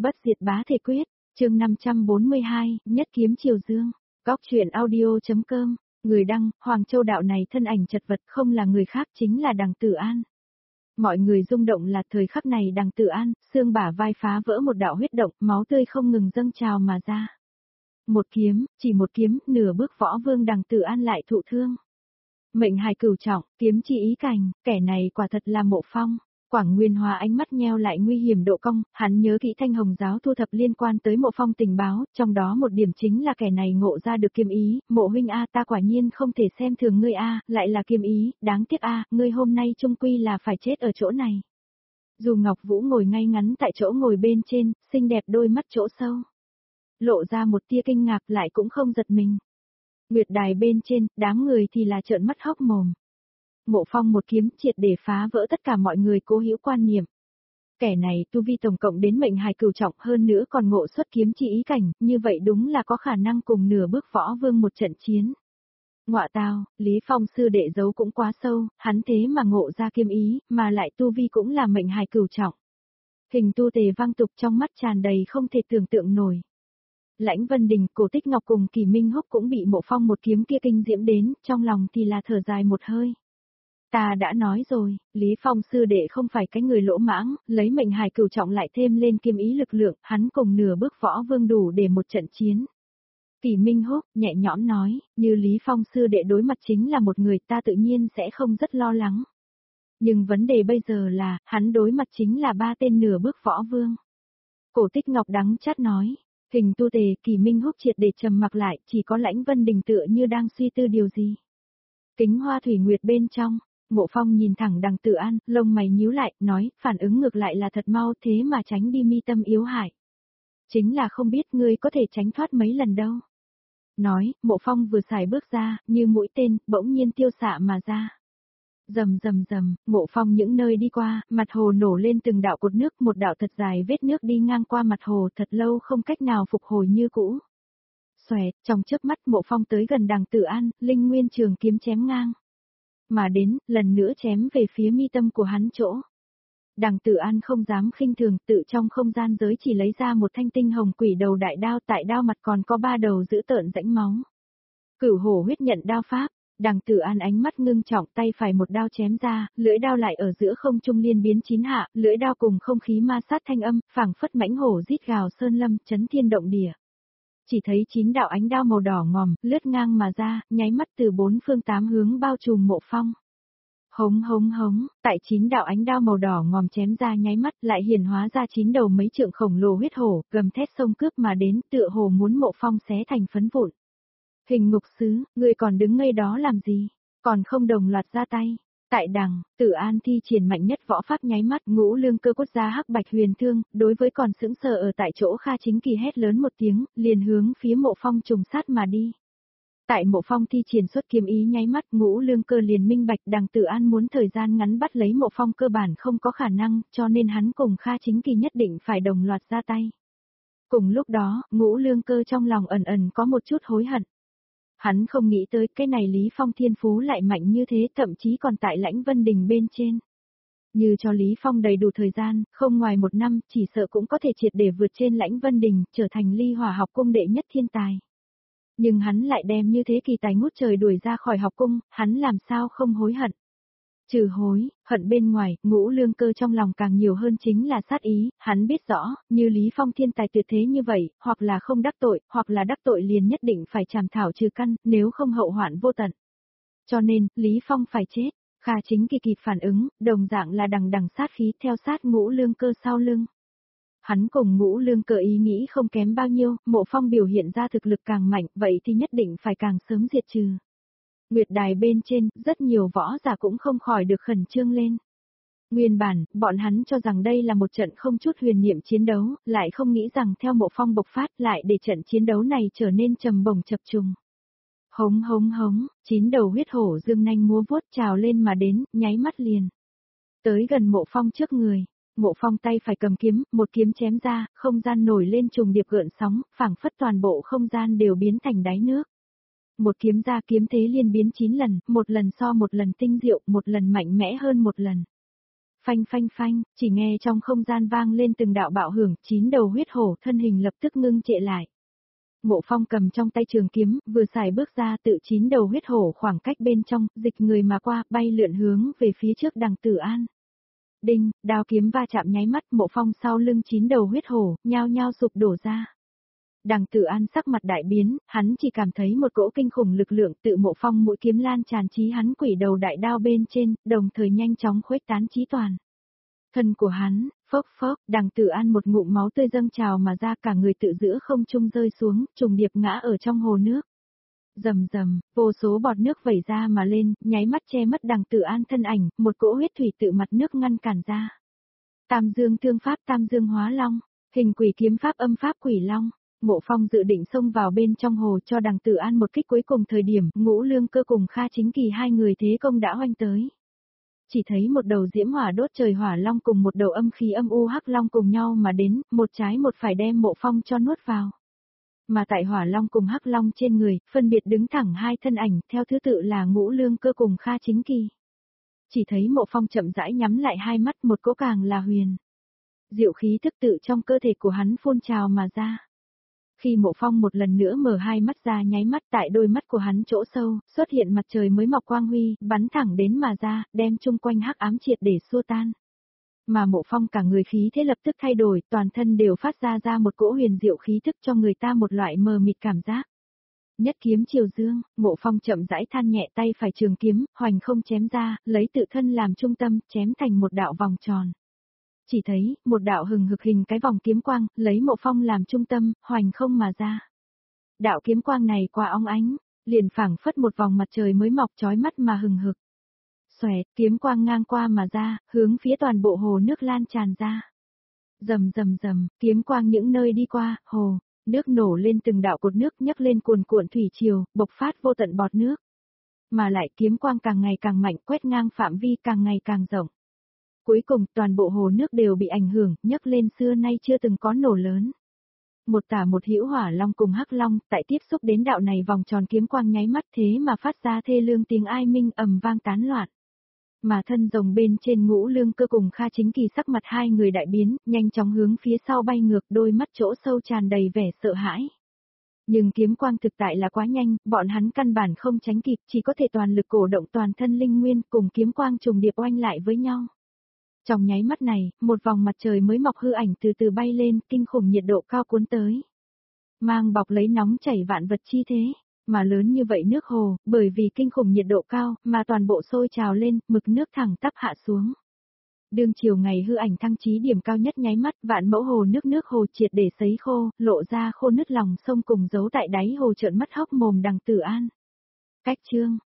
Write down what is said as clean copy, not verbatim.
Bất diệt bá thể quyết, chương 542, nhất kiếm triều dương. Góc truyện audio.com, người đăng, Hoàng Châu đạo này thân ảnh chật vật không là người khác chính là Đằng Tử An. Mọi người rung động là thời khắc này Đằng Tử An, xương bả vai phá vỡ một đạo huyết động, máu tươi không ngừng dâng trào mà ra. Một kiếm, chỉ một kiếm, nửa bước võ vương Đằng Tử An lại thụ thương. Mệnh hài cửu trọng, kiếm chi ý cảnh, kẻ này quả thật là Mộ Phong. Quảng Nguyên Hòa ánh mắt nheo lại nguy hiểm độ cong, hắn nhớ kỹ Thanh Hồng giáo thu thập liên quan tới Mộ Phong tình báo, trong đó một điểm chính là kẻ này ngộ ra được kiếm ý, Mộ huynh a, ta quả nhiên không thể xem thường ngươi a, lại là kiếm ý, đáng tiếc a, ngươi hôm nay chung quy là phải chết ở chỗ này. Dù Ngọc Vũ ngồi ngay ngắn tại chỗ ngồi bên trên, xinh đẹp đôi mắt chỗ sâu, lộ ra một tia kinh ngạc lại cũng không giật mình. Nguyệt đài bên trên, đám người thì là trợn mắt hốc mồm. Mộ Phong một kiếm triệt để phá vỡ tất cả mọi người cố hữu quan niệm. Kẻ này tu vi tổng cộng đến mệnh hài cửu trọng, hơn nữa còn ngộ xuất kiếm chi ý cảnh, như vậy đúng là có khả năng cùng nửa bước võ vương một trận chiến. Ngọa tào, Lý Phong sư đệ giấu cũng quá sâu, hắn thế mà ngộ ra kiếm ý, mà lại tu vi cũng là mệnh hài cửu trọng. Hình tu tề vang tục trong mắt tràn đầy không thể tưởng tượng nổi. Lãnh Vân Đình, Cổ Tích Ngọc cùng Kỳ Minh Húc cũng bị Mộ Phong một kiếm kia kinh diễm đến, trong lòng thì là thở dài một hơi. Ta đã nói rồi, Lý Phong sư đệ không phải cái người lỗ mãng, lấy mệnh hài cửu trọng lại thêm lên kiếm ý lực lượng, hắn cùng nửa bước võ vương đủ để một trận chiến. Kỳ Minh Húc nhẹ nhõm nói, như Lý Phong sư đệ đối mặt chính là một người, ta tự nhiên sẽ không rất lo lắng. Nhưng vấn đề bây giờ là, hắn đối mặt chính là ba tên nửa bước võ vương. Cổ Tích Ngọc đắng chát nói. Hình tu tề, Kỳ Minh Húc triệt để trầm mặc lại, chỉ có Lãnh Vân Đình tựa như đang suy tư điều gì. Kính Hoa Thủy Nguyệt bên trong, Mộ Phong nhìn thẳng Đằng Tử An, lông mày nhíu lại, nói, phản ứng ngược lại là thật mau, thế mà tránh đi mi tâm yếu hại. Chính là không biết ngươi có thể tránh thoát mấy lần đâu. Nói, Mộ Phong vừa xài bước ra, như mũi tên, bỗng nhiên tiêu xạ mà ra. Rầm rầm rầm, Mộ Phong những nơi đi qua, mặt hồ nổ lên từng đạo cột nước, một đạo thật dài vết nước đi ngang qua mặt hồ, thật lâu không cách nào phục hồi như cũ. Xoẹt, trong chớp mắt Mộ Phong tới gần Đằng Tử An, linh nguyên trường kiếm chém ngang. Mà đến, lần nữa chém về phía mi tâm của hắn chỗ. Đằng Tử An không dám khinh thường, tự trong không gian giới chỉ lấy ra một thanh tinh hồng quỷ đầu đại đao, tại đao mặt còn có 3 đầu giữ tợn rãnh máu. Cửu hổ huyết nhận đao pháp. Đằng Tử An ánh mắt ngưng trọng, tay phải một đao chém ra, lưỡi đao lại ở giữa không trung liên biến chín hạ, lưỡi đao cùng không khí ma sát thanh âm, phảng phất mãnh hổ rít gào sơn lâm, chấn thiên động địa. Chỉ thấy 9 đạo ánh đao màu đỏ ngòm, lướt ngang mà ra, nháy mắt từ 4 phương 8 hướng bao trùm Mộ Phong. Hống hống hống, tại 9 đạo ánh đao màu đỏ ngòm chém ra nháy mắt lại hiển hóa ra 9 đầu mấy trượng khổng lồ huyết hổ, gầm thét xông cướp mà đến, tựa hồ muốn Mộ Phong xé thành phấn vụn. Hình ngục sứ, ngươi còn đứng ngây đó làm gì? Còn không đồng loạt ra tay. Tại Đằng Tử An thi triển mạnh nhất võ pháp nháy mắt, Ngũ Lương Cơ quất ra hắc bạch huyền thương, đối với còn sững sờ ở tại chỗ Kha Chính Kỳ hét lớn một tiếng, liền hướng phía Mộ Phong trùng sát mà đi. Tại Mộ Phong thi triển xuất kiếm ý nháy mắt, Ngũ Lương Cơ liền minh bạch Đằng Tử An muốn thời gian ngắn bắt lấy Mộ Phong cơ bản không có khả năng, cho nên hắn cùng Kha Chính Kỳ nhất định phải đồng loạt ra tay. Cùng lúc đó, Ngũ Lương Cơ trong lòng ẩn ẩn có một chút hối hận. Hắn không nghĩ tới cái này Lý Phong thiên phú lại mạnh như thế, thậm chí còn tại Lãnh Vân Đình bên trên. Như cho Lý Phong đầy đủ thời gian, không ngoài 1 năm, chỉ sợ cũng có thể triệt để vượt trên Lãnh Vân Đình, trở thành Ly Hỏa học cung đệ nhất thiên tài. Nhưng hắn lại đem như thế kỳ tài ngút trời đuổi ra khỏi học cung, hắn làm sao không hối hận. Trừ hối, hận bên ngoài, Ngũ Lương Cơ trong lòng càng nhiều hơn chính là sát ý, hắn biết rõ, như Lý Phong thiên tài tuyệt thế như vậy, hoặc là không đắc tội, hoặc là đắc tội liền nhất định phải chàm thảo trừ căn, nếu không hậu hoạn vô tận. Cho nên, Lý Phong phải chết. Kha Chính Kỳ kịp phản ứng, đồng dạng là đằng sát khí theo sát Ngũ Lương Cơ sau lưng. Hắn cùng Ngũ Lương Cơ ý nghĩ không kém bao nhiêu, Mộ Phong biểu hiện ra thực lực càng mạnh, vậy thì nhất định phải càng sớm diệt trừ. Nguyệt đài bên trên, rất nhiều võ giả cũng không khỏi được khẩn trương lên. Nguyên bản, bọn hắn cho rằng đây là một trận không chút huyền niệm chiến đấu, lại không nghĩ rằng theo Mộ Phong bộc phát lại để trận chiến đấu này trở nên trầm bổng chập trùng. Hống hống hống, 9 đầu huyết hổ dương nanh múa vuốt trào lên mà đến, nháy mắt liền. Tới gần Mộ Phong trước người, Mộ Phong tay phải cầm kiếm, một kiếm chém ra, không gian nổi lên trùng điệp gợn sóng, phảng phất toàn bộ không gian đều biến thành đáy nước. Một kiếm ra kiếm thế liên biến 9 lần, một lần so một lần tinh diệu, một lần mạnh mẽ hơn một lần. Phanh phanh phanh, chỉ nghe trong không gian vang lên từng đạo bạo hưởng, 9 đầu huyết hổ thân hình lập tức ngưng trệ lại. Mộ Phong cầm trong tay trường kiếm, vừa xài bước ra tự 9 đầu huyết hổ khoảng cách bên trong, dịch người mà qua, bay lượn hướng về phía trước Đằng Tử An. Đinh, đao kiếm va chạm nháy mắt, Mộ Phong sau lưng 9 đầu huyết hổ, nhao nhao sụp đổ ra. Đằng Tử An sắc mặt đại biến, hắn chỉ cảm thấy một cỗ kinh khủng lực lượng tự Mộ Phong mũi kiếm lan tràn chí hắn quỷ đầu đại đao bên trên, đồng thời nhanh chóng khuếch tán chí toàn. Thân của hắn, phốc phốc, Đằng Tử An một ngụm máu tươi dâng trào mà ra, cả người tự giữa không trung rơi xuống, trùng điệp ngã ở trong hồ nước. Rầm rầm, vô số bọt nước vẩy ra mà lên, nháy mắt che mất Đằng Tử An thân ảnh, một cỗ huyết thủy tự mặt nước ngăn cản ra. Tam dương thương pháp, tam dương hóa long, hình quỷ kiếm pháp, âm pháp quỷ long. Mộ Phong dự định xông vào bên trong hồ cho Đằng Tử An một kích cuối cùng, thời điểm Ngũ Lương Cơ cùng Kha Chính Kỳ hai người thế công đã hoành tới. Chỉ thấy một đầu diễm hỏa đốt trời hỏa long cùng một đầu âm khí âm u hắc long cùng nhau mà đến, một trái một phải đem Mộ Phong cho nuốt vào. Mà tại hỏa long cùng hắc long trên người, phân biệt đứng thẳng hai thân ảnh, theo thứ tự là Ngũ Lương Cơ cùng Kha Chính Kỳ. Chỉ thấy Mộ Phong chậm rãi nhắm lại hai mắt, một cỗ càng là huyền diệu khí thức tự trong cơ thể của hắn phun trào mà ra. Khi Mộ Phong một lần nữa mở hai mắt ra, nháy mắt tại đôi mắt của hắn chỗ sâu, xuất hiện mặt trời mới mọc quang huy, bắn thẳng đến mà ra, đem chung quanh hắc ám triệt để xua tan. Mà Mộ Phong cả người khí thế lập tức thay đổi, toàn thân đều phát ra một cỗ huyền diệu khí thức cho người ta một loại mờ mịt cảm giác. Nhất kiếm chiều dương, Mộ Phong chậm rãi than nhẹ, tay phải trường kiếm, hoành không chém ra, lấy tự thân làm trung tâm, chém thành một đạo vòng tròn. Chỉ thấy, một đạo hừng hực hình cái vòng kiếm quang, lấy Mộ Phong làm trung tâm, hoành không mà ra. Đạo kiếm quang này qua óng ánh, liền phảng phất một vòng mặt trời mới mọc chói mắt mà hừng hực. Xoẹt, kiếm quang ngang qua mà ra, hướng phía toàn bộ hồ nước lan tràn ra. Rầm rầm rầm, kiếm quang những nơi đi qua, hồ, nước nổ lên từng đạo cột nước, nhấc lên cuồn cuộn thủy triều, bộc phát vô tận bọt nước. Mà lại kiếm quang càng ngày càng mạnh, quét ngang phạm vi càng ngày càng rộng. Cuối cùng, toàn bộ hồ nước đều bị ảnh hưởng, nhấc lên xưa nay chưa từng có nổ lớn. Một tả một hữu hỏa long cùng hắc long, tại tiếp xúc đến đạo này vòng tròn kiếm quang nháy mắt thế mà phát ra thê lương tiếng ai minh ầm vang tán loạn. Mà thân rồng bên trên Ngũ Lương Cơ cùng Kha Chính Kỳ sắc mặt hai người đại biến, nhanh chóng hướng phía sau bay ngược, đôi mắt chỗ sâu tràn đầy vẻ sợ hãi. Nhưng kiếm quang thực tại là quá nhanh, bọn hắn căn bản không tránh kịp, chỉ có thể toàn lực cổ động toàn thân linh nguyên cùng kiếm quang trùng điệp oanh lại với nhau. Trong nháy mắt này, một vòng mặt trời mới mọc hư ảnh từ từ bay lên, kinh khủng nhiệt độ cao cuốn tới. Mang bọc lấy nóng chảy vạn vật chi thế, mà lớn như vậy nước hồ, bởi vì kinh khủng nhiệt độ cao, mà toàn bộ sôi trào lên, mực nước thẳng tắp hạ xuống. Đương chiều ngày hư ảnh thăng chí điểm cao nhất nháy mắt, vạn mẫu hồ nước hồ triệt để sấy khô, lộ ra khô nứt lòng sông cùng giấu tại đáy hồ trợn mắt hốc mồm Đằng Tử An. Cách chương